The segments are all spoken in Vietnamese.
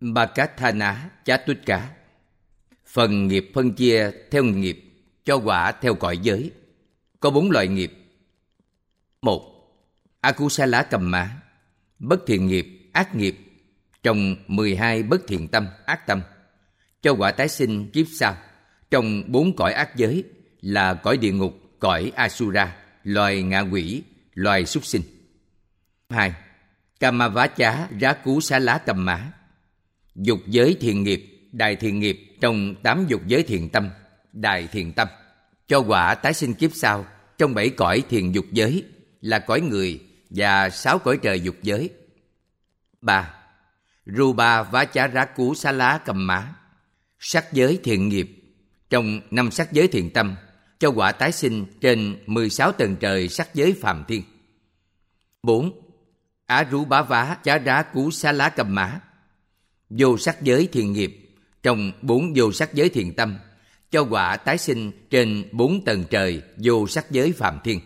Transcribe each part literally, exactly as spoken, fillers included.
Bakathana Chatutka. Phần nghiệp phân chia theo nghiệp, cho quả theo cõi giới. Có bốn loại nghiệp. Một. Akusala Kamma, bất thiện nghiệp, ác nghiệp, trong mười hai bất thiện tâm, ác tâm, cho quả tái sinh kiếp sau, trong bốn cõi ác giới là cõi địa ngục, cõi Asura, loài ngạ quỷ, loài súc sinh. Hai. Kamavacha Rakusala Kamma, dục giới thiện nghiệp, đại thiện nghiệp, trong tám dục giới thiện tâm, đại thiện tâm, cho quả tái sinh kiếp sau trong bảy cõi thiện dục giới là cõi người và sáu cõi trời dục giới. Ba. Rupa Vacharakusala Kamma, sắc giới thiện nghiệp, trong năm sắc giới thiện tâm, cho quả tái sinh trên mười sáu tầng trời sắc giới phàm thiên. Bốn. Arubhava Charakusala Kamma, vô sắc giới thiện nghiệp, trong bốn vô sắc giới thiện tâm, cho quả tái sinh trên bốn tầng trời vô sắc giới phàm thiên.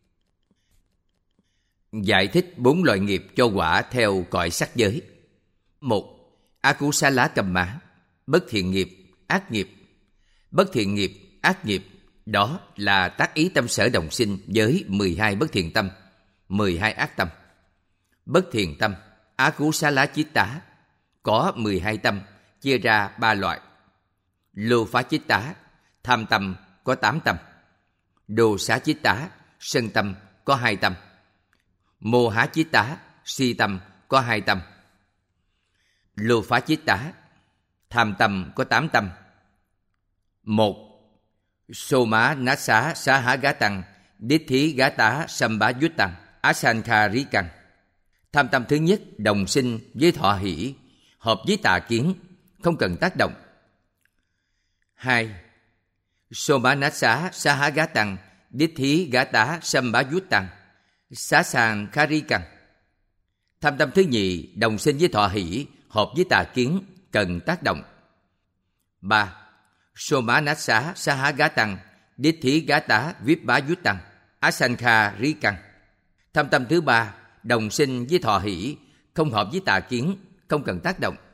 Giải thích bốn loại nghiệp cho quả theo cõi sắc giới. Một. Akusala Kamma, bất thiện nghiệp, ác nghiệp. Bất thiện nghiệp, ác nghiệp, đó là tác ý tâm sở đồng sinh với mười hai bất thiện tâm, mười hai ác tâm. Bất thiện tâm, Akusala Chitta, có mười hai tâm, chia ra ba loại. Lô phá Chitta, tham tâm, có tám tâm. Đồ xá Chitta, sân tâm, có hai tâm. Mô há Chitta, si tâm, có hai tâm. Lô phá Chitta, tham tâm, có tám tâm. Một. Soma Nasa Saha Gatang Dithi Gata Samba Yutang Asankarikang. Tham tâm thứ nhất đồng sinh với thọ hỷ, hợp với tà kiến, không cần tác động. Hai. Somanasa Sahagatang Dithi Gata Sambayutang Sasankarikang. Tham tâm thứ nhì đồng sinh với thọ hỷ, hợp với tà kiến, cần tác động. Ba. Somanasa Sahagatang Dithi Gata Vibbayutang Asankarikang. Tham tâm thứ ba đồng sinh với thọ hỷ, không hợp với tà kiến, không cần tác động.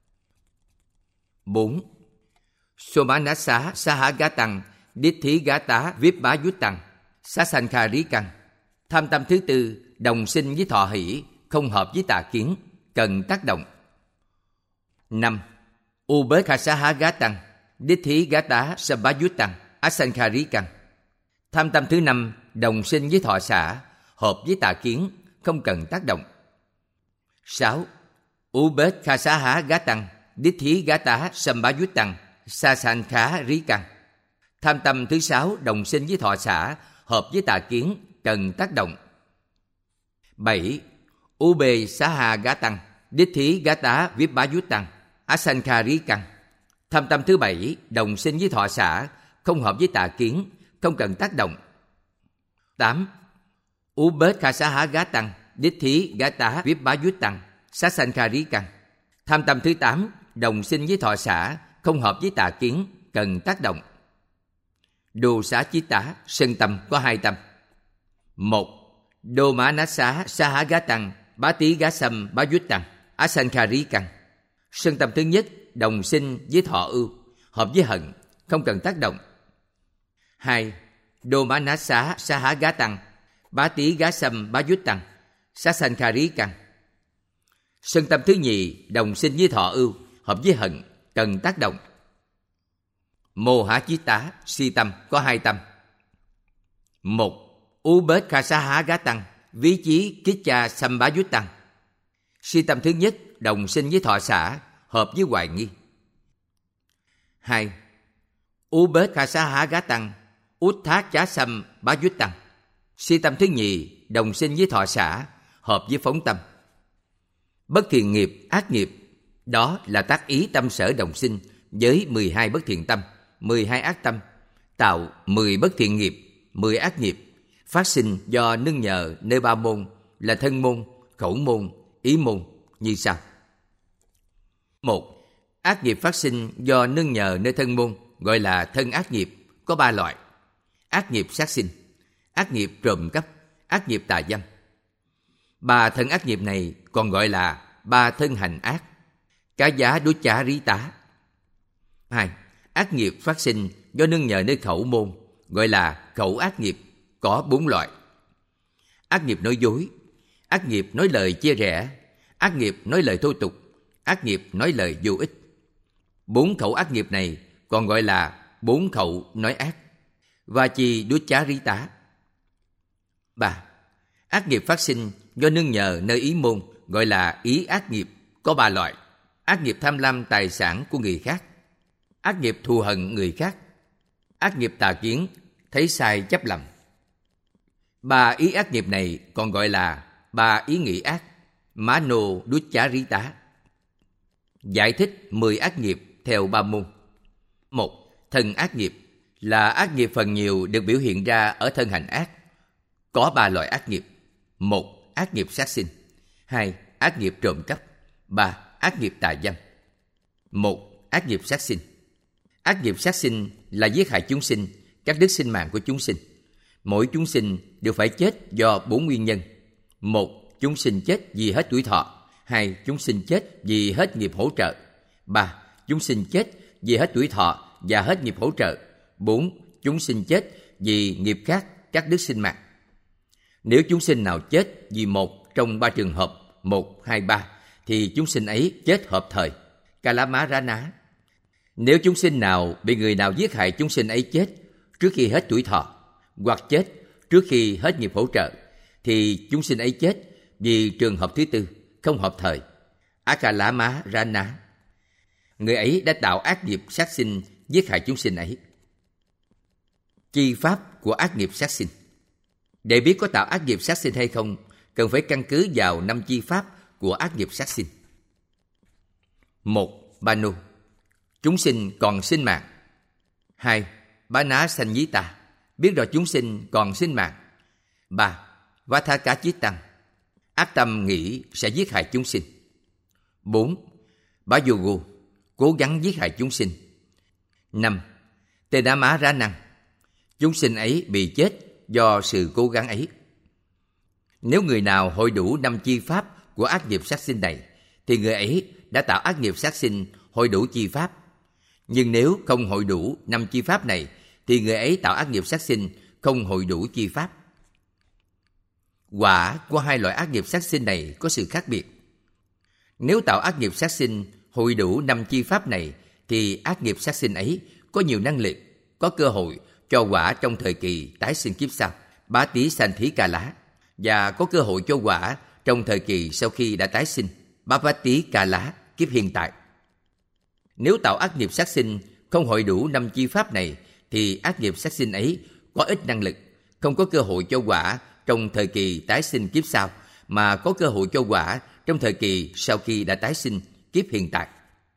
Bốn. Somanasa Sahagatang Dithi Gata Vibbayutang Sasankarikang. Tham tâm thứ tư đồng sinh với thọ hỷ, không hợp với tà kiến, cần tác động. Năm. Ubekhasahagatang Dithi Gata Sambayutang Asankarikang. Tham tâm thứ năm đồng sinh với thọ xả, hợp với tà kiến, không cần tác động. Sáu. Ubekhasahagatang Dithi Gata Sambayutang Sasankarikang. Tham tâm thứ sáu đồng sinh với thọ xả, hợp với tà kiến, cần tác động. Bảy. Ubeshahagatang Dithi Gata Vibbayutang Asankarikang. Tham tâm thứ bảy đồng sinh với thọ xả, không hợp với tà kiến, không cần tác động. Tám. Ubekhasahagatang Dithi Gata Vibbayutang Sasankarikang. Tham tâm thứ tám đồng sinh với thọ xả, không hợp với tà kiến, cần tác động. Đồ xá Chitta, sân tâm, có hai tâm. Một. Domanasa Sahagatang Bati Gasam Bayutang Asankarikang. Sân tâm thứ nhất đồng sinh với thọ ưu, hợp với hận, không cần tác động. Hai. Domanasa Sahagatang Bati Gasam Bayutang Sasankarikang. Sân tâm thứ nhì đồng sinh với thọ ưu, hợp với hận, cần tác động. Mô há Chitta, si tâm, có hai tâm. Một. Ubekhasahagatang Ví chí Kicha Sambayutang. Si tâm thứ nhất đồng sinh với thọ xả, hợp với hoài nghi. Hai. Ubekhasahagatang Utthacha Bayutang. Si tâm thứ nhì đồng sinh với thọ xả, hợp với phóng tâm. Bất thiện nghiệp, ác nghiệp, đó là tác ý tâm sở đồng sinh với mười hai bất thiện tâm, mười hai ác tâm, tạo mười bất thiện nghiệp, mười ác nghiệp, phát sinh do nương nhờ nơi ba môn là thân môn, khẩu môn, ý môn như sau. Một. Ác nghiệp phát sinh do nương nhờ nơi thân môn gọi là thân ác nghiệp, có ba loại. Ác nghiệp sát sinh, ác nghiệp trộm cắp, ác nghiệp tà dâm. Ba thân ác nghiệp này còn gọi là ba thân hành ác. cá giá đúa chá rí tá. Hai, ác nghiệp phát sinh do nương nhờ nơi khẩu môn, gọi là khẩu ác nghiệp, có bốn loại. Ác nghiệp nói dối, ác nghiệp nói lời chia rẽ, ác nghiệp nói lời thô tục, ác nghiệp nói lời vô ích. Bốn khẩu ác nghiệp này còn gọi là bốn khẩu nói ác. Và chi đúa chá rí tá. Ba, ác nghiệp phát sinh do nương nhờ nơi ý môn, gọi là ý ác nghiệp, có ba loại. Ác nghiệp tham lam tài sản của người khác, ác nghiệp thù hận người khác, ác nghiệp tà kiến, thấy sai chấp lầm. Ba ý ác nghiệp này còn gọi là ba ý nghĩ ác, má nô đúa chá rí tá. Giải thích mười ác nghiệp theo ba môn. Một, thân ác nghiệp là ác nghiệp phần nhiều được biểu hiện ra ở thân hành ác. Có ba loại ác nghiệp. Một, ác nghiệp sát sinh. Hai, ác nghiệp trộm cắp. Ba, ác nghiệp tà dâm. Một, ác nghiệp sát sinh. Ác nghiệp sát sinh là giết hại chúng sinh, cắt đứt sinh mạng của chúng sinh. Mỗi chúng sinh đều phải chết do bốn nguyên nhân. Một, chúng sinh chết vì hết tuổi thọ. Hai, chúng sinh chết vì hết nghiệp hỗ trợ. Ba, chúng sinh chết vì hết tuổi thọ và hết nghiệp hỗ trợ. Bốn, chúng sinh chết vì nghiệp khác cắt đứt sinh mạng. Nếu chúng sinh nào chết vì một trong ba trường hợp một, hai, ba, thì chúng sinh ấy chết hợp thời. Kalama Rana. Nếu chúng sinh nào bị người nào giết hại chúng sinh ấy chết trước khi hết tuổi thọ, hoặc chết trước khi hết nghiệp hỗ trợ, thì chúng sinh ấy chết vì trường hợp thứ tư, không hợp thời. Akalama Rana. Người ấy đã tạo ác nghiệp sát sinh giết hại chúng sinh ấy. Chi pháp của ác nghiệp sát sinh. Để biết có tạo ác nghiệp sát sinh hay không, cần phải căn cứ vào năm chi pháp của ác nghiệp sát sinh. Một, Banu, chúng sinh còn sinh mạng. Hai, Bá ná sanh nhí ta, biết rõ chúng sinh còn sinh mạng. Ba, Vátha cá chí tăng, ác tâm nghĩ sẽ giết hại chúng sinh. Bốn, Bá Yogu, cố gắng giết hại chúng sinh. Năm, Tê Đá Má Rá Năng, chúng sinh ấy bị chết do sự cố gắng ấy. Nếu người nào hội đủ năm chi pháp của ác nghiệp sát sinh này, thì người ấy đã tạo ác nghiệp sát sinh hội đủ chi pháp. Nhưng nếu không hội đủ năm chi pháp này, thì người ấy tạo ác nghiệp sát sinh không hội đủ chi pháp. Quả của hai loại ác nghiệp sát sinh này có sự khác biệt. Nếu tạo ác nghiệp sát sinh hội đủ năm chi pháp này, thì ác nghiệp sát sinh ấy có nhiều năng lực, có cơ hội cho quả trong thời kỳ tái sinh kiếp sau, bá tí sanh thí ca lá, và có cơ hội cho quả trong thời kỳ sau khi đã tái sinh, bá bá tí ca lá, kiếp hiện tại. Nếu tạo ác nghiệp sát sinh không hội đủ năm chi pháp này, thì ác nghiệp sát sinh ấy có ít năng lực, không có cơ hội cho quả trong thời kỳ tái sinh kiếp sau, mà có cơ hội cho quả trong thời kỳ sau khi đã tái sinh kiếp hiện tại.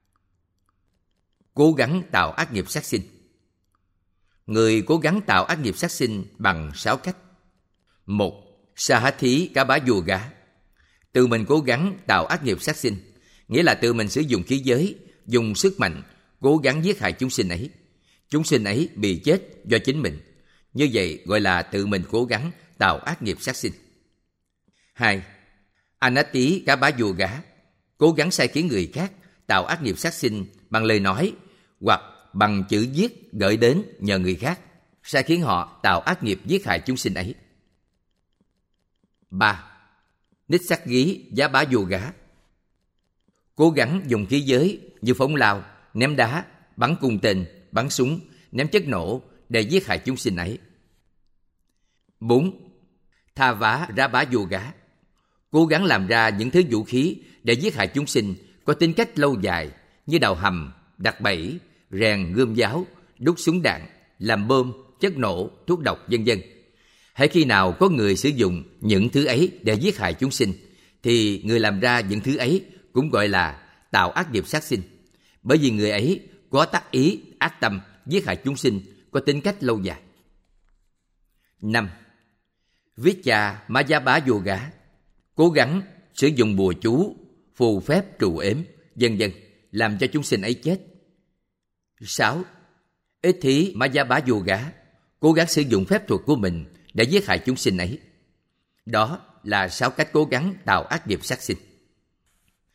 Cố gắng tạo ác nghiệp sát sinh. Người cố gắng tạo ác nghiệp sát sinh bằng sáu cách. Một, Sahathí cá bá yoga, tự mình cố gắng tạo ác nghiệp sát sinh, nghĩa là tự mình sử dụng khí giới, dùng sức mạnh, cố gắng giết hại chúng sinh ấy. Chúng sinh ấy bị chết do chính mình. Như vậy gọi là tự mình cố gắng tạo ác nghiệp sát sinh. Hai, Anati cá bá yoga, cố gắng sai khiến người khác tạo ác nghiệp sát sinh bằng lời nói hoặc bằng chữ viết gửi đến nhờ người khác, sai khiến họ tạo ác nghiệp giết hại chúng sinh ấy. Ba, Nissaggi giá bá yoga, cố gắng dùng khí giới như phóng lao, ném đá, bắn cung tên, bắn súng, ném chất nổ để giết hại chúng sinh ấy. Bốn, Tha vá ra bá yoga, cố gắng làm ra những thứ vũ khí để giết hại chúng sinh có tính cách lâu dài như đào hầm, đặt bẫy, rèn gươm giáo, đúc súng đạn, làm bom, chất nổ, thuốc độc, vân vân. Hễ khi nào có người sử dụng những thứ ấy để giết hại chúng sinh, thì người làm ra những thứ ấy cũng gọi là tạo ác nghiệp sát sinh, bởi vì người ấy có tác ý, ác tâm giết hại chúng sinh có tính cách lâu dài. Năm, Vicha Maya bá yoga, cố gắng sử dụng bùa chú, phù phép trù ếm, vân vân, làm cho chúng sinh ấy chết. Sáu, Ích thí Maya bá yoga, cố gắng sử dụng phép thuật của mình để giết hại chúng sinh ấy. Đó là sáu cách cố gắng tạo ác nghiệp sát sinh.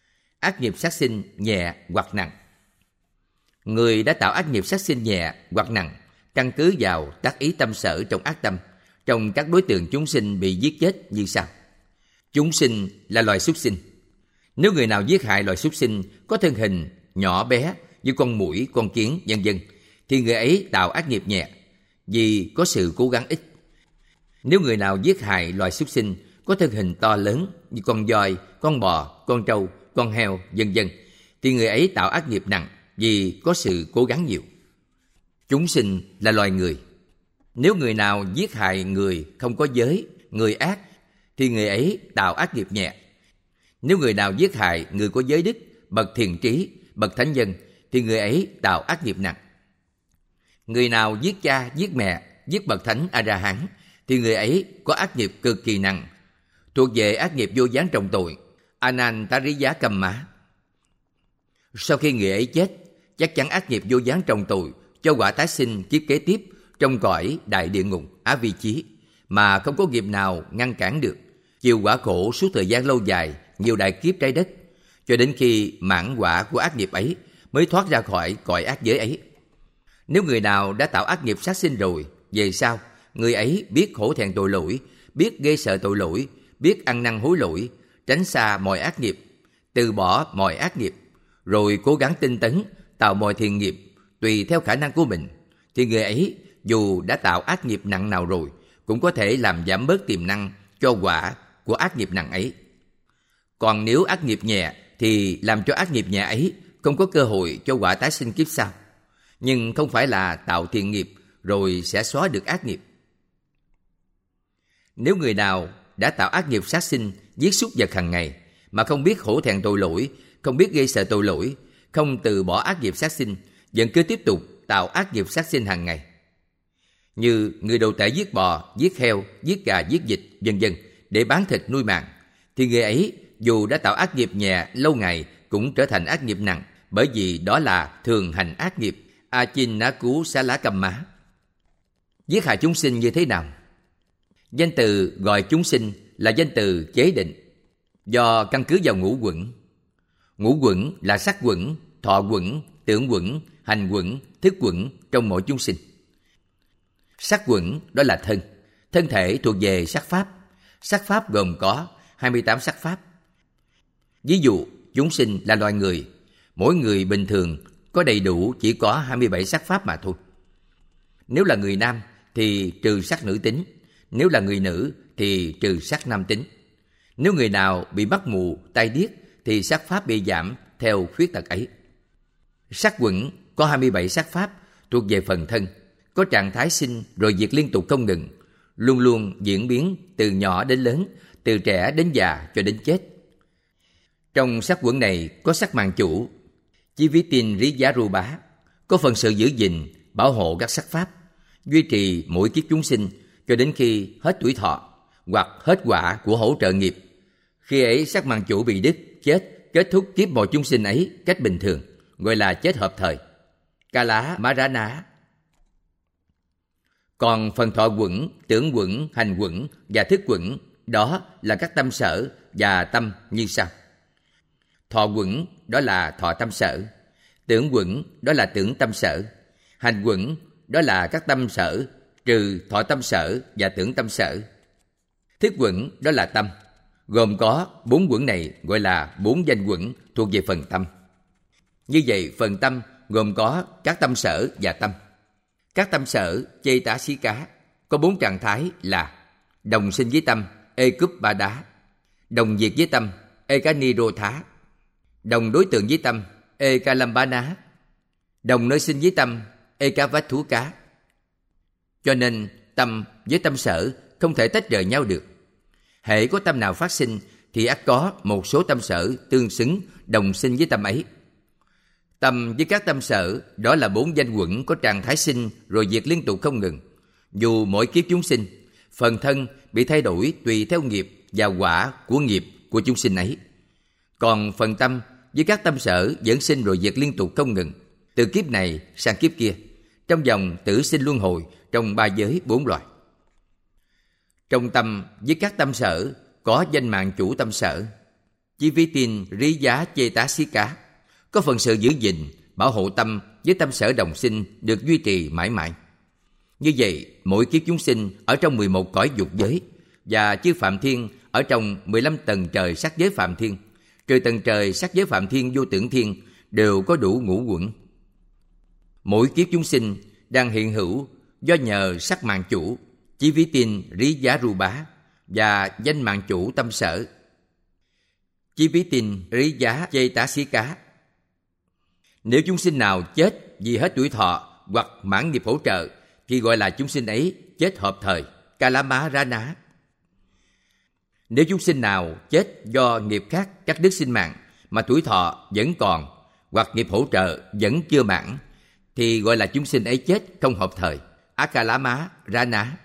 ác nghiệp sát sinh nhẹ hoặc nặng. Người đã tạo ác nghiệp sát sinh nhẹ hoặc nặng căn cứ vào tác ý tâm sở trong ác tâm trong các đối tượng chúng sinh bị giết chết như sau. Chúng sinh là loài súc sinh. Nếu người nào giết hại loài súc sinh có thân hình nhỏ bé như con muỗi, con kiến, vân vân, thì người ấy tạo ác nghiệp nhẹ vì có sự cố gắng ít. Nếu người nào giết hại loài súc sinh có thân hình to lớn như con voi, con bò, con trâu, con heo, vân vân, thì người ấy tạo ác nghiệp nặng vì có sự cố gắng nhiều. Chúng sinh là loài người. Nếu người nào giết hại người không có giới, người ác, thì người ấy tạo ác nghiệp nhẹ. Nếu người nào giết hại người có giới đức, bậc thiện trí, bậc thánh nhân, thì người ấy tạo ác nghiệp nặng. Người nào giết cha, giết mẹ, giết bậc thánh A-ra-hán, thì người ấy có ác nghiệp cực kỳ nặng, thuộc về ác nghiệp vô gián trọng tội, Anantariya Kamma. Sau khi người ấy chết, chắc chắn ác nghiệp vô gián trọng tội cho quả tái sinh kiếp kế tiếp trong cõi đại địa ngục Á Vi Chí mà không có nghiệp nào ngăn cản được, chịu quả khổ suốt thời gian lâu dài, nhiều đại kiếp trái đất, cho đến khi mãn quả của ác nghiệp ấy mới thoát ra khỏi cõi ác giới ấy. Nếu người nào đã tạo ác nghiệp sát sinh rồi, về sau người ấy biết hổ thẹn tội lỗi, biết ghê sợ tội lỗi, biết ăn năn hối lỗi, tránh xa mọi ác nghiệp, từ bỏ mọi ác nghiệp, rồi cố gắng tinh tấn tạo mọi thiện nghiệp tùy theo khả năng của mình, thì người ấy dù đã tạo ác nghiệp nặng nào rồi cũng có thể làm giảm bớt tiềm năng cho quả của ác nghiệp nặng ấy. Còn nếu ác nghiệp nhẹ thì làm cho ác nghiệp nhẹ ấy không có cơ hội cho quả tái sinh kiếp sau, nhưng không phải là tạo thiện nghiệp rồi sẽ xóa được ác nghiệp. Nếu người nào đã tạo ác nghiệp sát sinh, giết súc vật hàng ngày mà không biết hổ thẹn tội lỗi, không biết gây sợ tội lỗi, không từ bỏ ác nghiệp sát sinh, vẫn cứ tiếp tục tạo ác nghiệp sát sinh hàng ngày, như người đồ tể giết bò, giết heo, giết gà, giết vịt, vân vân để bán thịt nuôi mạng, thì người ấy dù đã tạo ác nghiệp nhẹ lâu ngày cũng trở thành ác nghiệp nặng, bởi vì đó là thường hành ác nghiệp Achinnakussala Kamma. Giết hại chúng sinh như thế nào? Danh từ gọi chúng sinh là danh từ chế định, do căn cứ vào ngũ quẩn. Ngũ quẩn là sắc quẩn, thọ quẩn, tưởng quẩn, hành quẩn, thức quẩn trong mỗi chúng sinh. Sắc quẩn đó là thân, thân thể thuộc về sắc pháp. Sắc pháp gồm có hai mươi tám sắc pháp. Ví dụ, chúng sinh là loài người, mỗi người bình thường có đầy đủ chỉ có hai mươi bảy sắc pháp mà thôi. Nếu là người nam thì trừ sắc nữ tính, nếu là người nữ thì trừ sắc nam tính. Nếu người nào bị mắt mù, tai điếc thì sắc pháp bị giảm theo khuyết tật ấy. Sắc quẩn có hai mươi bảy sắc pháp thuộc về phần thân, có trạng thái sinh rồi diệt liên tục không ngừng, luôn luôn diễn biến từ nhỏ đến lớn, từ trẻ đến già cho đến chết. Trong sắc quẩn này có sắc màng chủ, Chivitin Riyarupa, có phần sự giữ gìn, bảo hộ các sắc pháp, duy trì mỗi kiếp chúng sinh cho đến khi hết tuổi thọ hoặc hết quả của hỗ trợ nghiệp. Khi ấy sắc màng chủ bị đứt, chết, kết thúc kiếp mọi chúng sinh ấy cách bình thường, gọi là chết hợp thời, Kala Marana. Còn phần thọ quẩn, tưởng quẩn, hành quẩn và thức quẩn, đó là các tâm sở và tâm như sau. Thọ quẩn đó là thọ tâm sở, tưởng quẩn đó là tưởng tâm sở, hành quẩn đó là các tâm sở trừ thọ tâm sở và tưởng tâm sở, thức quẩn đó là tâm, gồm có bốn quẩn này gọi là bốn danh quẩn thuộc về phần tâm. Như vậy phần tâm gồm có các tâm sở và tâm. Các tâm sở Cetasika có bốn trạng thái là đồng sinh với tâm Ekuppada, đồng diệt với tâm Ekanirodha, đồng đối tượng với tâm Ekalambana, đồng nơi sinh với tâm Ekavatthuka. Cho nên tâm với tâm sở không thể tách rời nhau được. Hễ có tâm nào phát sinh thì ắt có một số tâm sở tương xứng đồng sinh với tâm ấy. Tâm với các tâm sở đó là bốn danh quẩn có trạng thái sinh rồi diệt liên tục không ngừng. Dù mỗi kiếp chúng sinh, phần thân bị thay đổi tùy theo nghiệp và quả của nghiệp của chúng sinh ấy. Còn phần tâm với các tâm sở vẫn sinh rồi diệt liên tục không ngừng, từ kiếp này sang kiếp kia, trong vòng tử sinh luân hồi trong ba giới bốn loài. Trong tâm với các tâm sở có danh mạng chủ tâm sở. Chí vi tin rí giá chê tá xí cá, có phần sự giữ gìn, bảo hộ tâm với tâm sở đồng sinh được duy trì mãi mãi. Như vậy, mỗi kiếp chúng sinh ở trong mười một cõi dục giới và chư Phạm Thiên ở trong mười lăm tầng trời sắc giới Phạm Thiên, trừ tầng trời sắc giới Phạm Thiên vô tưởng thiên, đều có đủ ngũ quẩn. Mỗi kiếp chúng sinh đang hiện hữu do nhờ sắc mạng chủ, chí vi tin rí giá ru bá và danh mạng chủ tâm sở, chí vi tin rí giá chê tá xí cá. Nếu chúng sinh nào chết vì hết tuổi thọ hoặc mãn nghiệp hỗ trợ thì gọi là chúng sinh ấy chết hợp thời, Kalama Rana. Nếu chúng sinh nào chết do nghiệp khác cắt đứt sinh mạng mà tuổi thọ vẫn còn hoặc nghiệp hỗ trợ vẫn chưa mãn thì gọi là chúng sinh ấy chết không hợp thời, Akalama Rana.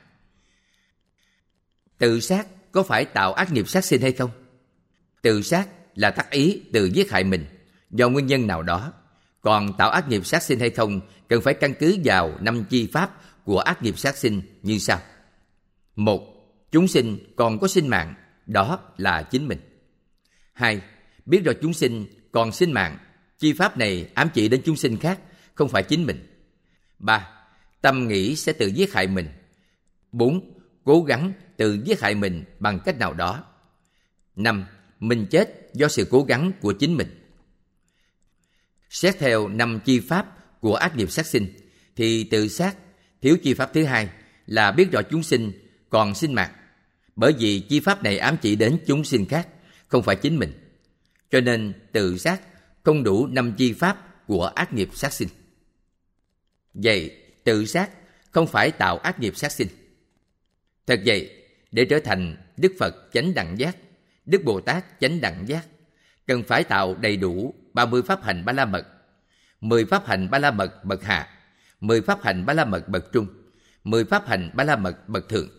Tự sát có phải tạo ác nghiệp sát sinh hay không? Tự sát là tác ý tự giết hại mình do nguyên nhân nào đó. Còn tạo ác nghiệp sát sinh hay không cần phải căn cứ vào năm chi pháp của ác nghiệp sát sinh như sau. Một, chúng sinh còn có sinh mạng, đó là chính mình. Hai, biết rõ chúng sinh còn sinh mạng, chi pháp này ám chỉ đến chúng sinh khác, không phải chính mình. Ba, tâm nghĩ sẽ tự giết hại mình. Bốn, cố gắng tự giết hại mình bằng cách nào đó. Năm, mình chết do sự cố gắng của chính mình. Xét theo năm chi pháp của ác nghiệp sát sinh thì tự sát thiếu chi pháp thứ hai là biết rõ chúng sinh còn sinh mạng, bởi vì chi pháp này ám chỉ đến chúng sinh khác, không phải chính mình. Cho nên tự sát không đủ năm chi pháp của ác nghiệp sát sinh. Vậy tự sát không phải tạo ác nghiệp sát sinh. Thật vậy, để trở thành Đức Phật chánh đẳng giác, Đức Bồ Tát chánh đẳng giác, cần phải tạo đầy đủ ba mươi pháp hành ba la mật, mười pháp hành ba la mật bậc hạ, mười pháp hành ba la mật bậc trung, mười pháp hành ba la mật bậc thượng.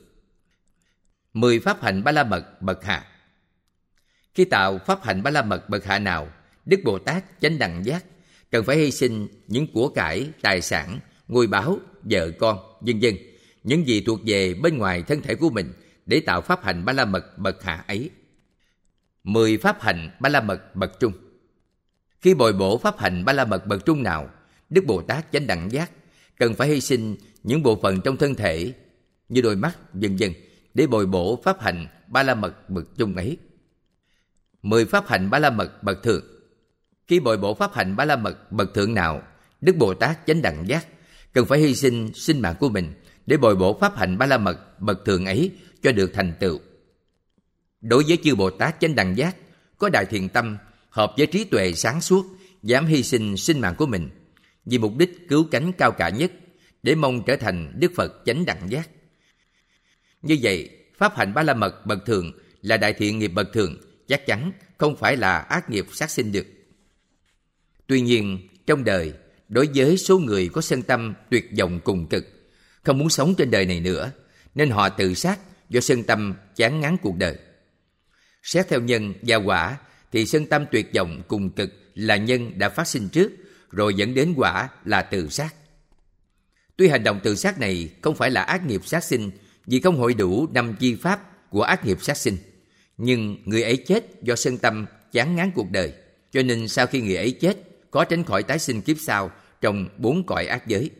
mười pháp hành ba la mật bậc hạ. Khi tạo pháp hành ba la mật bậc hạ nào, Đức Bồ Tát chánh đẳng giác cần phải hy sinh những của cải, tài sản, ngôi báu, vợ con, vân vân, những gì thuộc về bên ngoài thân thể của mình để tạo pháp hành ba la mật bậc hạ ấy. Mười pháp hành ba la mật bậc trung. Khi bồi bổ pháp hành ba la mật bậc trung nào, Đức Bồ Tát chánh đẳng giác cần phải hy sinh những bộ phận trong thân thể như đôi mắt, vân vân để bồi bổ pháp hành ba la mật bậc trung ấy. Mười pháp hành ba la mật bậc thượng. Khi bồi bổ pháp hành ba la mật bậc thượng nào, Đức Bồ Tát chánh đẳng giác cần phải hy sinh sinh mạng của mình để bồi bổ pháp hành ba la mật bậc thượng ấy cho được thành tựu. Đối với chư Bồ Tát chánh đẳng giác có đại thiện tâm, hợp với trí tuệ sáng suốt, dám hy sinh sinh mạng của mình vì mục đích cứu cánh cao cả nhất để mong trở thành Đức Phật chánh đẳng giác. Như vậy, pháp hành ba la mật bậc thượng là đại thiện nghiệp bậc thượng, chắc chắn không phải là ác nghiệp sát sinh được. Tuy nhiên, trong đời, đối với số người có sân tâm tuyệt vọng cùng cực, không muốn sống trên đời này nữa, nên họ tự sát do sân tâm chán ngán cuộc đời. Xét theo nhân và quả thì sân tâm tuyệt vọng cùng cực là nhân đã phát sinh trước, rồi dẫn đến quả là tự sát. Tuy hành động tự sát này không phải là ác nghiệp sát sinh vì không hội đủ năm chi pháp của ác nghiệp sát sinh, nhưng người ấy chết do sân tâm chán ngán cuộc đời, cho nên sau khi người ấy chết có tránh khỏi tái sinh kiếp sau trong bốn cõi ác giới.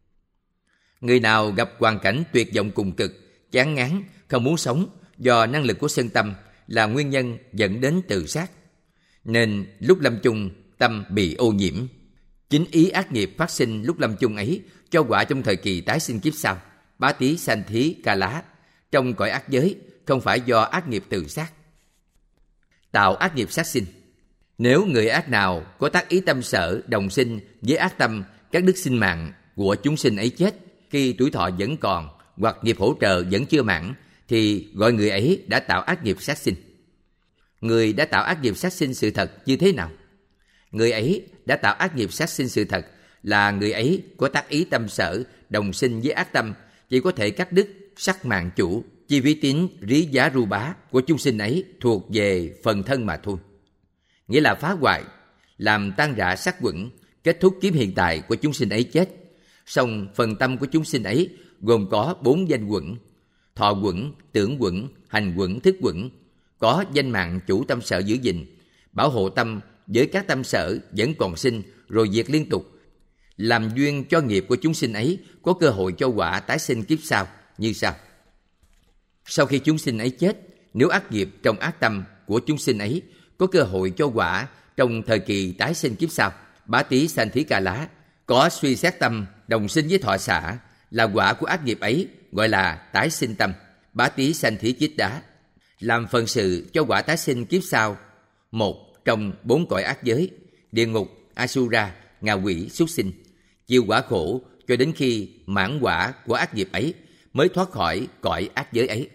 Người nào gặp hoàn cảnh tuyệt vọng cùng cực, chán ngán, không muốn sống do năng lực của sân tâm là nguyên nhân dẫn đến tự sát, nên lúc lâm chung tâm bị ô nhiễm. Chính ý ác nghiệp phát sinh lúc lâm chung ấy cho quả trong thời kỳ tái sinh kiếp sau, bá tí sanh thí ca lá, trong cõi ác giới, không phải do ác nghiệp tự sát. Tạo ác nghiệp sát sinh. Nếu người ác nào có tác ý tâm sở đồng sinh với ác tâm các đức sinh mạng của chúng sinh ấy chết khi tuổi thọ vẫn còn hoặc nghiệp hỗ trợ vẫn chưa mãn, thì gọi người ấy đã tạo ác nghiệp sát sinh. Người đã tạo ác nghiệp sát sinh sự thật như thế nào? Người ấy đã tạo ác nghiệp sát sinh sự thật là người ấy có tác ý tâm sở đồng sinh với ác tâm, chỉ có thể cắt đứt sắc mạng chủ, chi vi tín rí giá ru bá của chúng sinh ấy thuộc về phần thân mà thôi. Nghĩa là phá hoại, làm tan rã sắc quẩn, kết thúc kiếp hiện tại của chúng sinh ấy chết. Song phần tâm của chúng sinh ấy gồm có bốn danh quẩn: thọ quẩn, tưởng quẩn, hành quẩn, thức quẩn, có danh mạng chủ tâm sở giữ gìn, bảo hộ tâm với các tâm sở vẫn còn sinh rồi diệt liên tục, làm duyên cho nghiệp của chúng sinh ấy có cơ hội cho quả tái sinh kiếp sau như sau. Sau khi chúng sinh ấy chết, nếu ác nghiệp trong ác tâm của chúng sinh ấy có cơ hội cho quả trong thời kỳ tái sinh kiếp sau, Bá Tí Sanh Thí Ca Lá có suy xét tâm đồng sinh với thọ xả, là quả của ác nghiệp ấy gọi là tái sinh tâm, Bá Tí Sanh Thí Chiết Đá, làm phần sự cho quả tái sinh kiếp sau. Một trong bốn cõi ác giới: địa ngục, Asura, ngạ quỷ, súc sinh, chịu quả khổ cho đến khi mãn quả của ác nghiệp ấy mới thoát khỏi cõi ác giới ấy.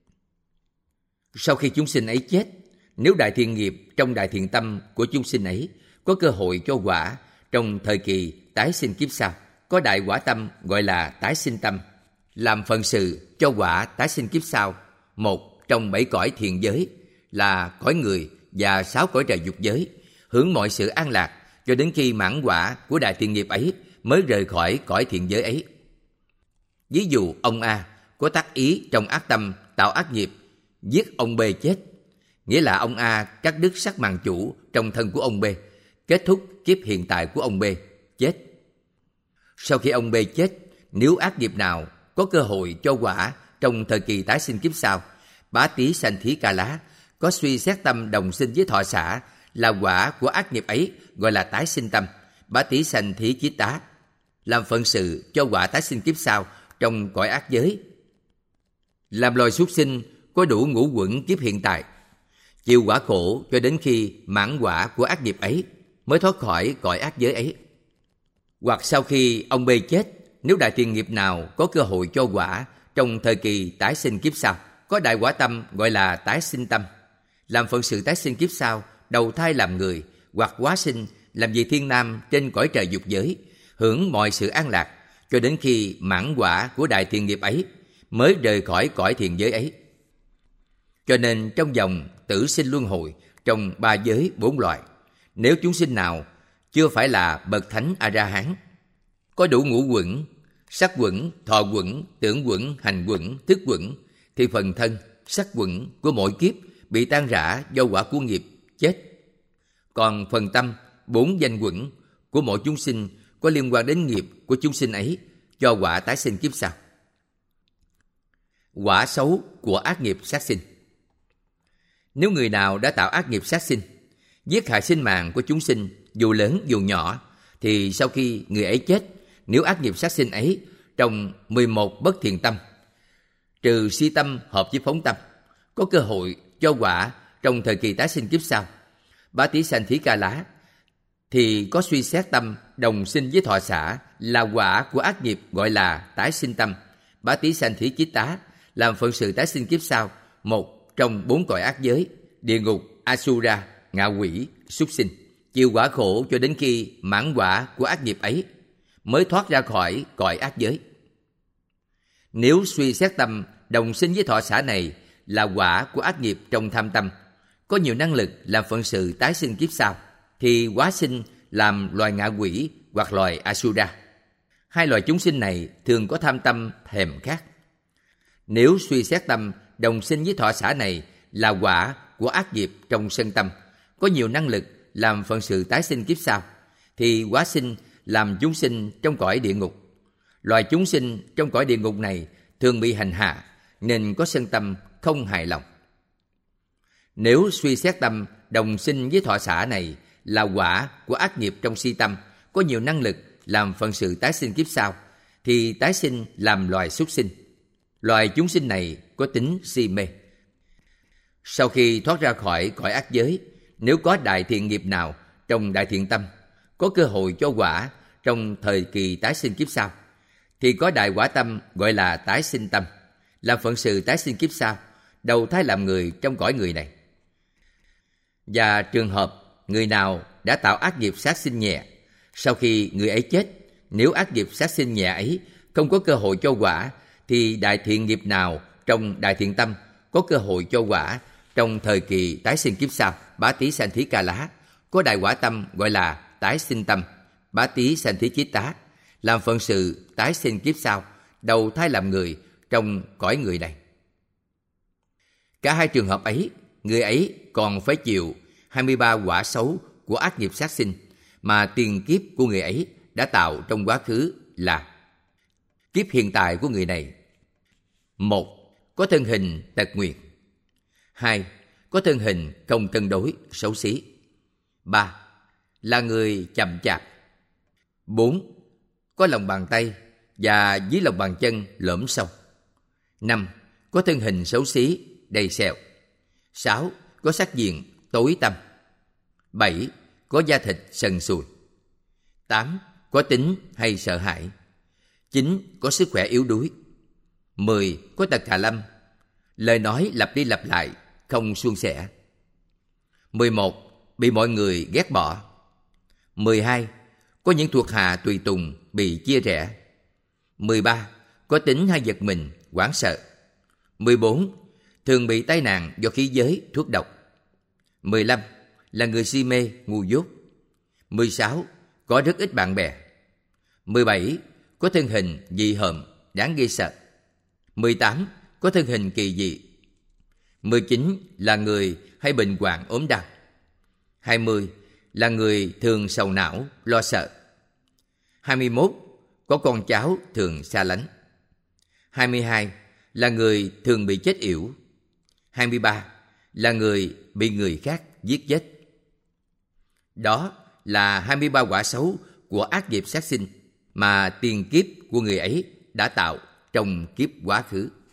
Sau khi chúng sinh ấy chết, nếu đại thiện nghiệp trong đại thiện tâm của chúng sinh ấy có cơ hội cho quả trong thời kỳ tái sinh kiếp sau, có đại quả tâm gọi là tái sinh tâm, làm phần sự cho quả tái sinh kiếp sau. Một trong bảy cõi thiện giới là cõi người và sáu cõi trời dục giới, hưởng mọi sự an lạc cho đến khi mãn quả của đại thiện nghiệp ấy mới rời khỏi cõi thiện giới ấy. Ví dụ ông A có tác ý trong ác tâm tạo ác nghiệp, giết ông B chết, nghĩa là ông A cắt đứt sắc màng chủ trong thân của ông B, kết thúc kiếp hiện tại của ông B, chết. Sau khi ông B chết, nếu ác nghiệp nào có cơ hội cho quả trong thời kỳ tái sinh kiếp sau, Bá Tí Sanh Thí Ca Lá có suy xét tâm đồng sinh với thọ xả, là quả của ác nghiệp ấy gọi là tái sinh tâm, Bá Tí Sanh Thí Chiết Đá, làm phận sự cho quả tái sinh kiếp sau trong cõi ác giới, làm loài súc sinh có đủ ngũ uẩn kiếp hiện tại, chịu quả khổ cho đến khi mãn quả của ác nghiệp ấy mới thoát khỏi cõi ác giới ấy. Hoặc sau khi ông B chết, nếu đại thiện nghiệp nào có cơ hội cho quả trong thời kỳ tái sinh kiếp sau, có đại quả tâm gọi là tái sinh tâm, làm phận sự tái sinh kiếp sau, đầu thai làm người hoặc hóa sinh làm vị thiên nam trên cõi trời dục giới, hưởng mọi sự an lạc cho đến khi mãn quả của đại thiện nghiệp ấy mới rời khỏi cõi thiện giới ấy. Cho nên trong dòng tử sinh luân hồi trong ba giới bốn loại, nếu chúng sinh nào chưa phải là bậc thánh A-ra-hán, có đủ ngũ uẩn, sắc uẩn, thọ uẩn, tưởng uẩn, hành uẩn, thức uẩn, thì phần thân, sắc uẩn của mỗi kiếp bị tan rã do quả của nghiệp chết. Còn phần tâm, bốn danh uẩn của mỗi chúng sinh có liên quan đến nghiệp của chúng sinh ấy cho quả tái sinh kiếp sau. Quả xấu của ác nghiệp sát sinh. Nếu người nào đã tạo ác nghiệp sát sinh, giết hại sinh mạng của chúng sinh dù lớn dù nhỏ, thì sau khi người ấy chết, nếu ác nghiệp sát sinh ấy trong mười một bất thiện tâm, trừ si tâm hợp với phóng tâm, có cơ hội cho quả trong thời kỳ tái sinh kiếp sau, Bá Tí Sanh Thí Ca Lá thì có suy xét tâm đồng sinh với thọ xả, là quả của ác nghiệp gọi là tái sinh tâm, Bá Tí Sanh Thí Chiết Đá, làm phận sự tái sinh kiếp sau, một trong bốn cõi ác giới: địa ngục, Asura, ngạ quỷ, súc sinh, chịu quả khổ cho đến khi mãn quả của ác nghiệp ấy mới thoát ra khỏi cõi ác giới. Nếu suy xét tâm đồng sinh với thọ xả này là quả của ác nghiệp trong tham tâm, có nhiều năng lực làm phận sự tái sinh kiếp sau, thì hóa sinh làm loài ngạ quỷ hoặc loài Asura. Hai loài chúng sinh này thường có tham tâm thèm khát. Nếu suy xét tâm đồng sinh với thọ xả này là quả của ác nghiệp trong sân tâm, có nhiều năng lực làm phận sự tái sinh kiếp sau, thì hóa sinh làm chúng sinh trong cõi địa ngục. Loài chúng sinh trong cõi địa ngục này thường bị hành hạ, nên có sân tâm không hài lòng. Nếu suy xét tâm đồng sinh với thọ xả này là quả của ác nghiệp trong si tâm, có nhiều năng lực làm phận sự tái sinh kiếp sau, thì tái sinh làm loài súc sinh. Loài chúng sinh này có tính si mê. Sau khi thoát ra khỏi cõi ác giới, nếu có đại thiện nghiệp nào trong đại thiện tâm có cơ hội cho quả trong thời kỳ tái sinh kiếp sau, thì có đại quả tâm gọi là tái sinh tâm, làm phận sự tái sinh kiếp sau, đầu thai làm người trong cõi người này. Và trường hợp người nào đã tạo ác nghiệp sát sinh nhẹ, sau khi người ấy chết, nếu ác nghiệp sát sinh nhẹ ấy không có cơ hội cho quả, thì đại thiện nghiệp nào trong đại thiện tâm có cơ hội cho quả trong thời kỳ tái sinh kiếp sau, Bá Tí Sanh Thí Ca Lá, có đại quả tâm gọi là tái sinh tâm, Bá Tí Sanh Thí Chiết Đá, làm phận sự tái sinh kiếp sau, đầu thai làm người trong cõi người này. Cả hai trường hợp ấy, người ấy còn phải chịu hai mươi ba quả xấu của ác nghiệp sát sinh mà tiền kiếp của người ấy đã tạo trong quá khứ là: kiếp hiện tại của người này: một. Có thân hình tật nguyền. Hai. Có thân hình không cân đối, xấu xí. Ba. Là người chậm chạp. Bốn. Có lòng bàn tay và dưới lòng bàn chân lõm sâu. Năm. Có thân hình xấu xí, đầy sẹo. Sáu. Có sắc diện tối tăm. Bảy. Có da thịt sần sùi. Tám. Có tính hay sợ hãi. Chín. Có sức khỏe yếu đuối. Mười. Có tật Hà Lâm. Lời nói lặp đi lặp lại, không suôn sẻ. Mười một. Bị mọi người ghét bỏ. Mười hai. Có những thuộc hạ tùy tùng bị chia rẽ. Mười ba. Có tính hay giật mình, hoảng sợ. Mười bốn. Thường bị tai nạn do khí giới, thuốc độc. Mười lăm. Là người si mê, ngu dốt. Mười sáu. Có rất ít bạn bè. Mười bảy. Có thân hình dị hợm, đáng ghê sợ. Mười tám. Có thân hình kỳ dị. Mười chín. Là người hay bệnh hoạn ốm đau. Hai mươi. Là người thường sầu não, lo sợ. Hai mươi mốt. Có con cháu thường xa lánh. Hai mươi hai. Là người thường bị chết yểu. Hai mươi ba. Là người bị người khác giết chết. Đó là hai mươi ba quả xấu của ác nghiệp sát sinh mà tiền kiếp của người ấy đã tạo trong kiếp quá khứ.